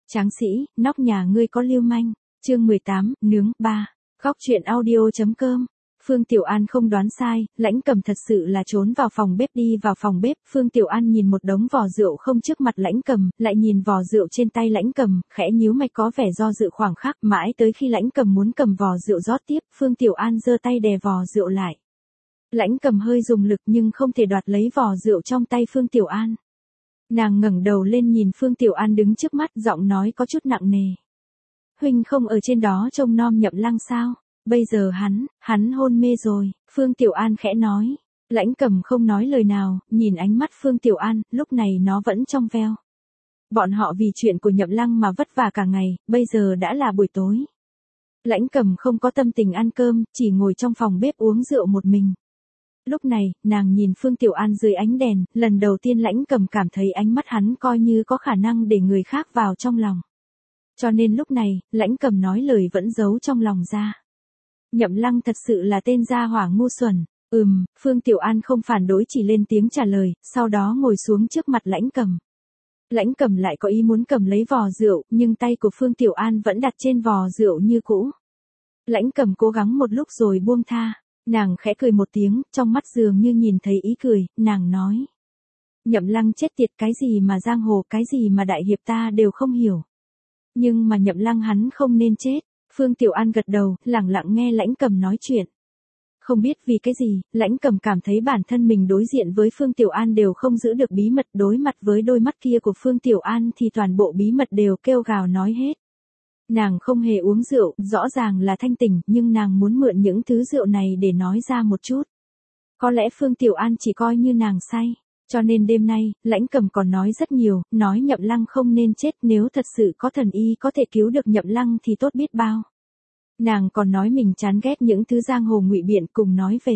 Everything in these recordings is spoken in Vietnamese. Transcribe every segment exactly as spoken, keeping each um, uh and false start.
Tráng sĩ, nóc nhà ngươi có lưu manh. Chương mười tám, nướng, ba. Góc truyện audio chấm com. Phương Tiểu An không đoán sai, Lãnh Cầm thật sự là trốn vào phòng bếp đi vào phòng bếp, Phương Tiểu An nhìn một đống vò rượu không trước mặt Lãnh Cầm, lại nhìn vò rượu trên tay Lãnh Cầm, khẽ nhíu mày có vẻ do dự khoảng khắc, mãi tới khi Lãnh Cầm muốn cầm vò rượu rót tiếp, Phương Tiểu An giơ tay đè vò rượu lại. Lãnh Cầm hơi dùng lực nhưng không thể đoạt lấy vò rượu trong tay Phương Tiểu An. Nàng ngẩng đầu lên nhìn Phương Tiểu An đứng trước mắt, giọng nói có chút nặng nề. Huynh không ở trên đó trông nom Nhậm Lăng sao? Bây giờ hắn, hắn hôn mê rồi, Phương Tiểu An khẽ nói. Lãnh Cầm không nói lời nào, nhìn ánh mắt Phương Tiểu An, lúc này nó vẫn trong veo. Bọn họ vì chuyện của Nhậm Lăng mà vất vả cả ngày, bây giờ đã là buổi tối. Lãnh Cầm không có tâm tình ăn cơm, chỉ ngồi trong phòng bếp uống rượu một mình. Lúc này, nàng nhìn Phương Tiểu An dưới ánh đèn, lần đầu tiên Lãnh Cầm cảm thấy ánh mắt hắn coi như có khả năng để người khác vào trong lòng. Cho nên lúc này, Lãnh Cầm nói lời vẫn giấu trong lòng ra. Nhậm Lăng thật sự là tên gia hỏa ngu xuẩn. Ừm, Phương Tiểu An không phản đối chỉ lên tiếng trả lời, sau đó ngồi xuống trước mặt Lãnh Cầm. Lãnh Cầm lại có ý muốn cầm lấy vò rượu, nhưng tay của Phương Tiểu An vẫn đặt trên vò rượu như cũ. Lãnh Cầm cố gắng một lúc rồi buông tha. Nàng khẽ cười một tiếng, trong mắt dường như nhìn thấy ý cười, nàng nói. Nhậm Lăng chết tiệt, cái gì mà giang hồ, cái gì mà đại hiệp ta đều không hiểu. Nhưng mà Nhậm Lăng hắn không nên chết. Phương Tiểu An gật đầu, lặng lặng nghe Lãnh Cầm nói chuyện. Không biết vì cái gì, Lãnh Cầm cảm thấy bản thân mình đối diện với Phương Tiểu An đều không giữ được bí mật, đối mặt với đôi mắt kia của Phương Tiểu An thì toàn bộ bí mật đều kêu gào nói hết. Nàng không hề uống rượu, rõ ràng là thanh tỉnh, nhưng nàng muốn mượn những thứ rượu này để nói ra một chút. Có lẽ Phương Tiểu An chỉ coi như nàng say, cho nên đêm nay, Lãnh Cầm còn nói rất nhiều, nói Nhậm Lăng không nên chết, nếu thật sự có thần y có thể cứu được Nhậm Lăng thì tốt biết bao. Nàng còn nói mình chán ghét những thứ giang hồ ngụy biện, cùng nói về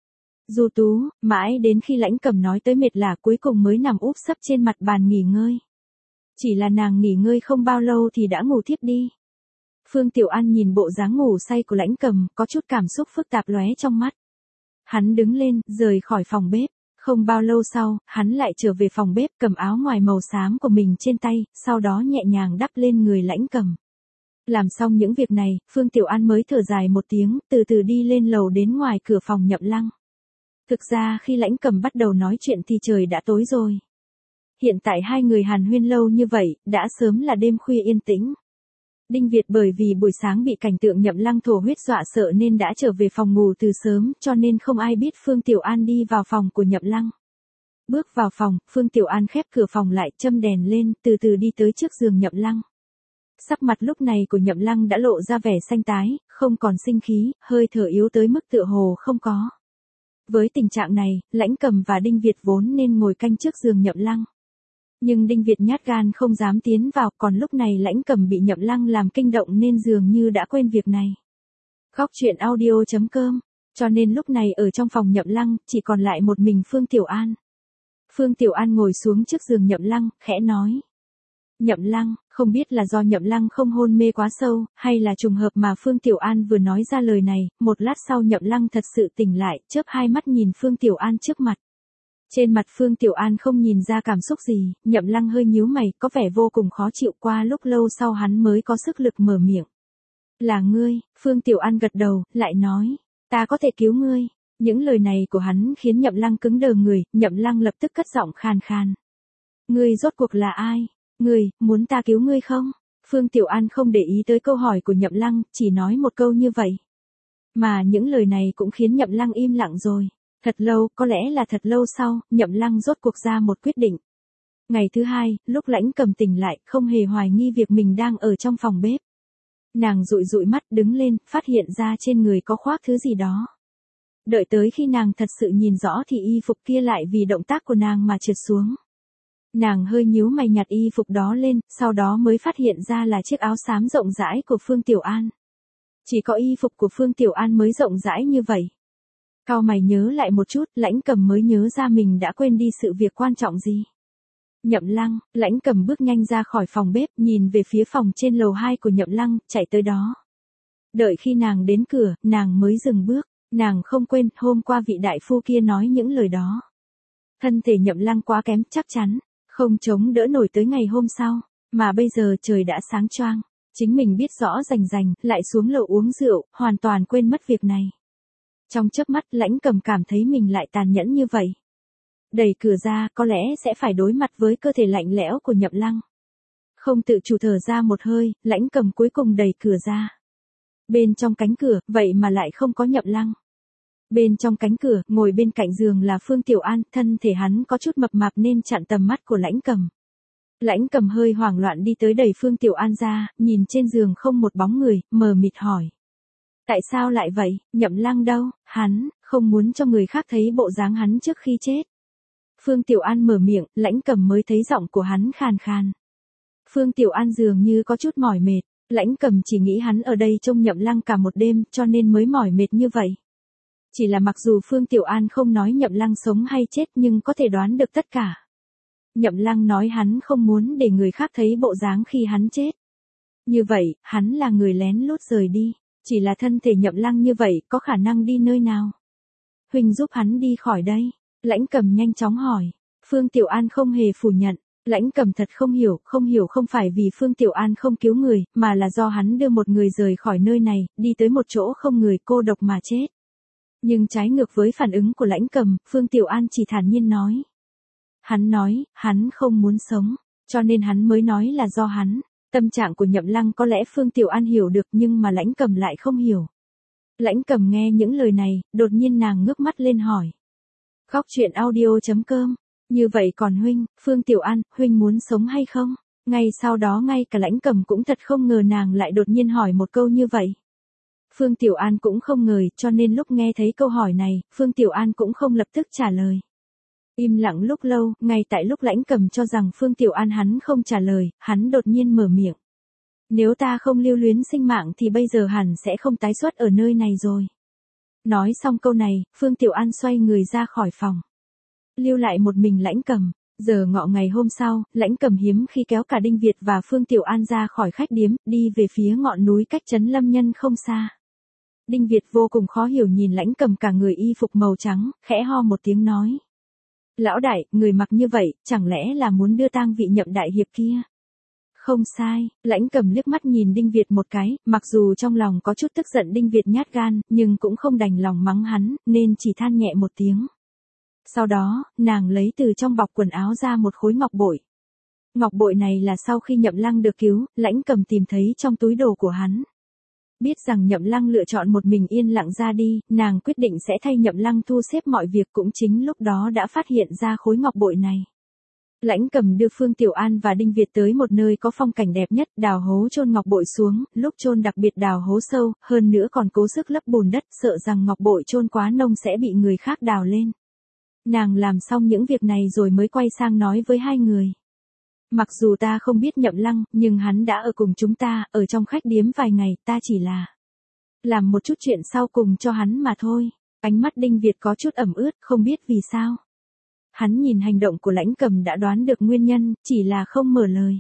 Du Tú, mãi đến khi Lãnh Cầm nói tới mệt lả cuối cùng mới nằm úp sấp trên mặt bàn nghỉ ngơi. Chỉ là nàng nghỉ ngơi không bao lâu thì đã ngủ thiếp đi. Phương Tiểu An nhìn bộ dáng ngủ say của Lãnh Cầm, có chút cảm xúc phức tạp lóe trong mắt. Hắn đứng lên, rời khỏi phòng bếp. Không bao lâu sau, hắn lại trở về phòng bếp, cầm áo ngoài màu xám của mình trên tay, sau đó nhẹ nhàng đắp lên người Lãnh Cầm. Làm xong những việc này, Phương Tiểu An mới thở dài một tiếng, từ từ đi lên lầu đến ngoài cửa phòng Nhậm Lăng. Thực ra khi Lãnh Cầm bắt đầu nói chuyện thì trời đã tối rồi. Hiện tại hai người hàn huyên lâu như vậy, đã sớm là đêm khuya yên tĩnh. Đinh Việt bởi vì buổi sáng bị cảnh tượng Nhậm Lăng thổ huyết dọa sợ nên đã trở về phòng ngủ từ sớm, cho nên không ai biết Phương Tiểu An đi vào phòng của Nhậm Lăng. Bước vào phòng, Phương Tiểu An khép cửa phòng lại, châm đèn lên, từ từ đi tới trước giường Nhậm Lăng. Sắc mặt lúc này của Nhậm Lăng đã lộ ra vẻ xanh tái, không còn sinh khí, hơi thở yếu tới mức tựa hồ không có. Với tình trạng này, Lãnh Cầm và Đinh Việt vốn nên ngồi canh trước giường Nhậm Lăng. Nhưng Đinh Việt nhát gan không dám tiến vào, còn lúc này Lãnh Cầm bị Nhậm Lăng làm kinh động nên dường như đã quên việc này. Góc truyện audio chấm com, cho nên lúc này ở trong phòng Nhậm Lăng, chỉ còn lại một mình Phương Tiểu An. Phương Tiểu An ngồi xuống trước giường Nhậm Lăng, khẽ nói. Nhậm Lăng, không biết là do Nhậm Lăng không hôn mê quá sâu, hay là trùng hợp mà Phương Tiểu An vừa nói ra lời này, một lát sau Nhậm Lăng thật sự tỉnh lại, chớp hai mắt nhìn Phương Tiểu An trước mặt. Trên mặt Phương Tiểu An không nhìn ra cảm xúc gì, Nhậm Lăng hơi nhíu mày, có vẻ vô cùng khó chịu, qua lúc lâu sau hắn mới có sức lực mở miệng. Là ngươi, Phương Tiểu An gật đầu, lại nói, ta có thể cứu ngươi. Những lời này của hắn khiến Nhậm Lăng cứng đờ người, Nhậm Lăng lập tức cất giọng khàn khàn. Ngươi rốt cuộc là ai? Ngươi, muốn ta cứu ngươi không? Phương Tiểu An không để ý tới câu hỏi của Nhậm Lăng, chỉ nói một câu như vậy. Mà những lời này cũng khiến Nhậm Lăng im lặng rồi. Thật lâu, có lẽ là thật lâu sau, Nhậm Lăng rốt cuộc ra một quyết định. Ngày thứ hai, lúc Lãnh Cầm tỉnh lại, không hề hoài nghi việc mình đang ở trong phòng bếp. Nàng dụi dụi mắt đứng lên, phát hiện ra trên người có khoác thứ gì đó. Đợi tới khi nàng thật sự nhìn rõ thì y phục kia lại vì động tác của nàng mà trượt xuống. Nàng hơi nhíu mày nhặt y phục đó lên, sau đó mới phát hiện ra là chiếc áo xám rộng rãi của Phương Tiểu An. Chỉ có y phục của Phương Tiểu An mới rộng rãi như vậy. Cau mày nhớ lại một chút, Lãnh Cầm mới nhớ ra mình đã quên đi sự việc quan trọng gì. Nhậm Lăng, Lãnh Cầm bước nhanh ra khỏi phòng bếp, nhìn về phía phòng trên lầu hai của Nhậm Lăng, chạy tới đó. Đợi khi nàng đến cửa, nàng mới dừng bước, nàng không quên, hôm qua vị đại phu kia nói những lời đó. Thân thể Nhậm Lăng quá kém, chắc chắn không chống đỡ nổi tới ngày hôm sau. Mà bây giờ trời đã sáng choang, chính mình biết rõ rành rành, lại xuống lầu uống rượu, hoàn toàn quên mất việc này. Trong chớp mắt Lãnh Cầm cảm thấy mình lại tàn nhẫn như vậy. Đẩy cửa ra, có lẽ sẽ phải đối mặt với cơ thể lạnh lẽo của Nhậm Lăng. Không tự chủ thở ra một hơi, Lãnh Cầm cuối cùng đẩy cửa ra. Bên trong cánh cửa, vậy mà lại không có Nhậm Lăng. Bên trong cánh cửa, ngồi bên cạnh giường là Phương Tiểu An, thân thể hắn có chút mập mạp nên chặn tầm mắt của Lãnh Cầm. Lãnh Cầm hơi hoảng loạn đi tới đẩy Phương Tiểu An ra, nhìn trên giường không một bóng người, mờ mịt hỏi. Tại sao lại vậy, Nhậm Lăng đâu, hắn, không muốn cho người khác thấy bộ dáng hắn trước khi chết. Phương Tiểu An mở miệng, Lãnh Cầm mới thấy giọng của hắn khàn khàn. Phương Tiểu An dường như có chút mỏi mệt, Lãnh Cầm chỉ nghĩ hắn ở đây trông Nhậm Lăng cả một đêm cho nên mới mỏi mệt như vậy. Chỉ là mặc dù Phương Tiểu An không nói Nhậm Lăng sống hay chết nhưng có thể đoán được tất cả. Nhậm Lăng nói hắn không muốn để người khác thấy bộ dáng khi hắn chết. Như vậy, hắn là người lén lút rời đi. Chỉ là thân thể Nhậm Lăng như vậy có khả năng đi nơi nào? Huynh giúp hắn đi khỏi đây. Lãnh Cầm nhanh chóng hỏi. Phương Tiểu An không hề phủ nhận. Lãnh Cầm thật không hiểu, không hiểu không phải vì Phương Tiểu An không cứu người, mà là do hắn đưa một người rời khỏi nơi này, đi tới một chỗ không người cô độc mà chết. Nhưng trái ngược với phản ứng của Lãnh Cầm, Phương Tiểu An chỉ thản nhiên nói. Hắn nói, hắn không muốn sống, cho nên hắn mới nói là do hắn. Tâm trạng của Nhậm Lăng có lẽ Phương Tiểu An hiểu được nhưng mà Lãnh Cầm lại không hiểu. Lãnh Cầm nghe những lời này, đột nhiên nàng ngước mắt lên hỏi. Khóc chuyện audio chấm com. Như vậy còn huynh, Phương Tiểu An, huynh muốn sống hay không? Ngay sau đó ngay cả Lãnh Cầm cũng thật không ngờ nàng lại đột nhiên hỏi một câu như vậy. Phương Tiểu An cũng không ngờ, cho nên lúc nghe thấy câu hỏi này, Phương Tiểu An cũng không lập tức trả lời. Im lặng lúc lâu, ngay tại lúc Lãnh Cầm cho rằng Phương Tiểu An hắn không trả lời, hắn đột nhiên mở miệng. Nếu ta không lưu luyến sinh mạng thì bây giờ hẳn sẽ không tái xuất ở nơi này rồi. Nói xong câu này, Phương Tiểu An xoay người ra khỏi phòng. Lưu lại một mình Lãnh Cầm. Giờ ngọ ngày hôm sau, Lãnh Cầm hiếm khi kéo cả Đinh Việt và Phương Tiểu An ra khỏi khách điếm, đi về phía ngọn núi cách trấn Lâm Nhân không xa. Đinh Việt vô cùng khó hiểu nhìn Lãnh Cầm cả người y phục màu trắng, khẽ ho một tiếng nói. Lão đại, người mặc như vậy, chẳng lẽ là muốn đưa tang vị Nhậm đại hiệp kia? Không sai, Lãnh Cầm liếc mắt nhìn Đinh Việt một cái, mặc dù trong lòng có chút tức giận Đinh Việt nhát gan, nhưng cũng không đành lòng mắng hắn, nên chỉ than nhẹ một tiếng. Sau đó, nàng lấy từ trong bọc quần áo ra một khối ngọc bội. Ngọc bội này là sau khi Nhậm Lăng được cứu, Lãnh Cầm tìm thấy trong túi đồ của hắn. Biết rằng Nhậm Lăng lựa chọn một mình yên lặng ra đi, nàng quyết định sẽ thay Nhậm Lăng thu xếp mọi việc, cũng chính lúc đó đã phát hiện ra khối ngọc bội này. Lãnh Cầm đưa Phương Tiểu An và Đinh Việt tới một nơi có phong cảnh đẹp nhất, đào hố chôn ngọc bội xuống, lúc chôn đặc biệt đào hố sâu, hơn nữa còn cố sức lấp bùn đất, sợ rằng ngọc bội chôn quá nông sẽ bị người khác đào lên. Nàng làm xong những việc này rồi mới quay sang nói với hai người. Mặc dù ta không biết Nhậm Lăng, nhưng hắn đã ở cùng chúng ta, ở trong khách điếm vài ngày, ta chỉ là làm một chút chuyện sau cùng cho hắn mà thôi. Ánh mắt Đinh Việt có chút ẩm ướt, không biết vì sao. Hắn nhìn hành động của Lãnh Cầm đã đoán được nguyên nhân, chỉ là không mở lời.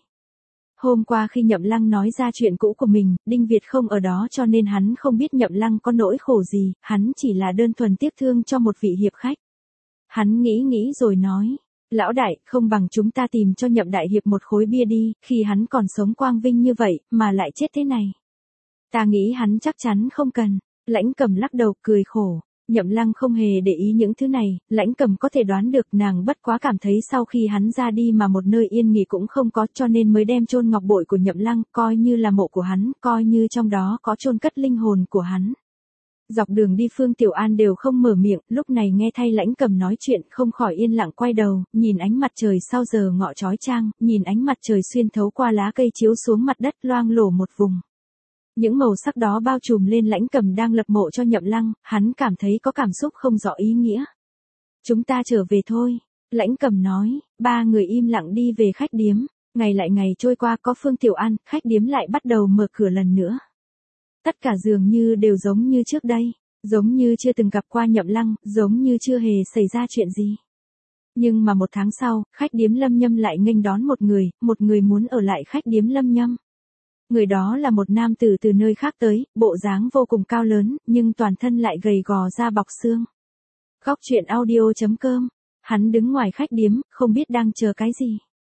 Hôm qua khi Nhậm Lăng nói ra chuyện cũ của mình, Đinh Việt không ở đó cho nên hắn không biết Nhậm Lăng có nỗi khổ gì, hắn chỉ là đơn thuần tiếc thương cho một vị hiệp khách. Hắn nghĩ nghĩ rồi nói. Lão đại, không bằng chúng ta tìm cho Nhậm đại hiệp một khối bia đi, khi hắn còn sống quang vinh như vậy, mà lại chết thế này. Ta nghĩ hắn chắc chắn không cần. Lãnh Cầm lắc đầu cười khổ. Nhậm Lăng không hề để ý những thứ này, Lãnh Cầm có thể đoán được, nàng bất quá cảm thấy sau khi hắn ra đi mà một nơi yên nghỉ cũng không có, cho nên mới đem chôn ngọc bội của Nhậm Lăng, coi như là mộ của hắn, coi như trong đó có chôn cất linh hồn của hắn. Dọc đường đi Phương Tiểu An đều không mở miệng, lúc này nghe thay Lãnh Cầm nói chuyện, không khỏi yên lặng quay đầu, nhìn ánh mặt trời sau giờ ngọ chói chang, nhìn ánh mặt trời xuyên thấu qua lá cây chiếu xuống mặt đất loang lổ một vùng. Những màu sắc đó bao trùm lên Lãnh Cầm đang lập mộ cho Nhậm Lăng, hắn cảm thấy có cảm xúc không rõ ý nghĩa. Chúng ta trở về thôi, Lãnh Cầm nói, ba người im lặng đi về khách điếm, ngày lại ngày trôi qua có Phương Tiểu An, khách điếm lại bắt đầu mở cửa lần nữa. Tất cả dường như đều giống như trước đây, giống như chưa từng gặp qua Nhậm Lăng, giống như chưa hề xảy ra chuyện gì. Nhưng mà một tháng sau, khách điếm Lâm Nhâm lại nghênh đón một người, một người muốn ở lại khách điếm Lâm Nhâm. Người đó là một nam tử từ nơi khác tới, bộ dáng vô cùng cao lớn, nhưng toàn thân lại gầy gò da bọc xương. Khóc chuyện audio chấm com, hắn đứng ngoài khách điếm, không biết đang chờ cái gì.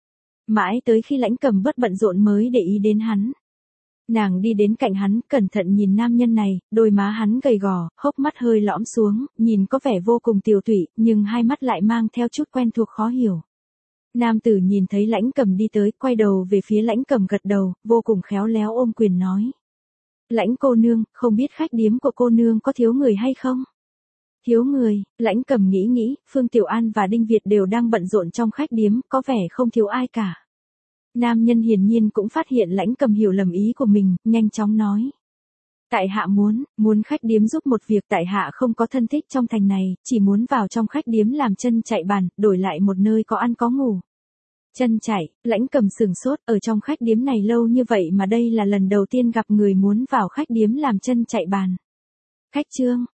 Mãi tới khi Lãnh Cầm bớt bận rộn mới để ý đến hắn. Nàng đi đến cạnh hắn, cẩn thận nhìn nam nhân này, đôi má hắn gầy gò, hốc mắt hơi lõm xuống, nhìn có vẻ vô cùng tiều tụy, nhưng hai mắt lại mang theo chút quen thuộc khó hiểu. Nam tử nhìn thấy Lãnh Cầm đi tới, quay đầu về phía Lãnh Cầm gật đầu, vô cùng khéo léo ôm quyền nói. Lãnh cô nương, không biết khách điếm của cô nương có thiếu người hay không? Thiếu người, Lãnh Cầm nghĩ nghĩ, Phương Tiểu An và Đinh Việt đều đang bận rộn trong khách điếm, có vẻ không thiếu ai cả. Nam nhân hiển nhiên cũng phát hiện Lãnh Cầm hiểu lầm ý của mình, nhanh chóng nói. Tại hạ muốn, muốn khách điếm giúp một việc, tại hạ không có thân thích trong thành này, chỉ muốn vào trong khách điếm làm chân chạy bàn, đổi lại một nơi có ăn có ngủ. Chân chạy, Lãnh Cầm sừng sốt, ở trong khách điếm này lâu như vậy mà đây là lần đầu tiên gặp người muốn vào khách điếm làm chân chạy bàn. Khách trương,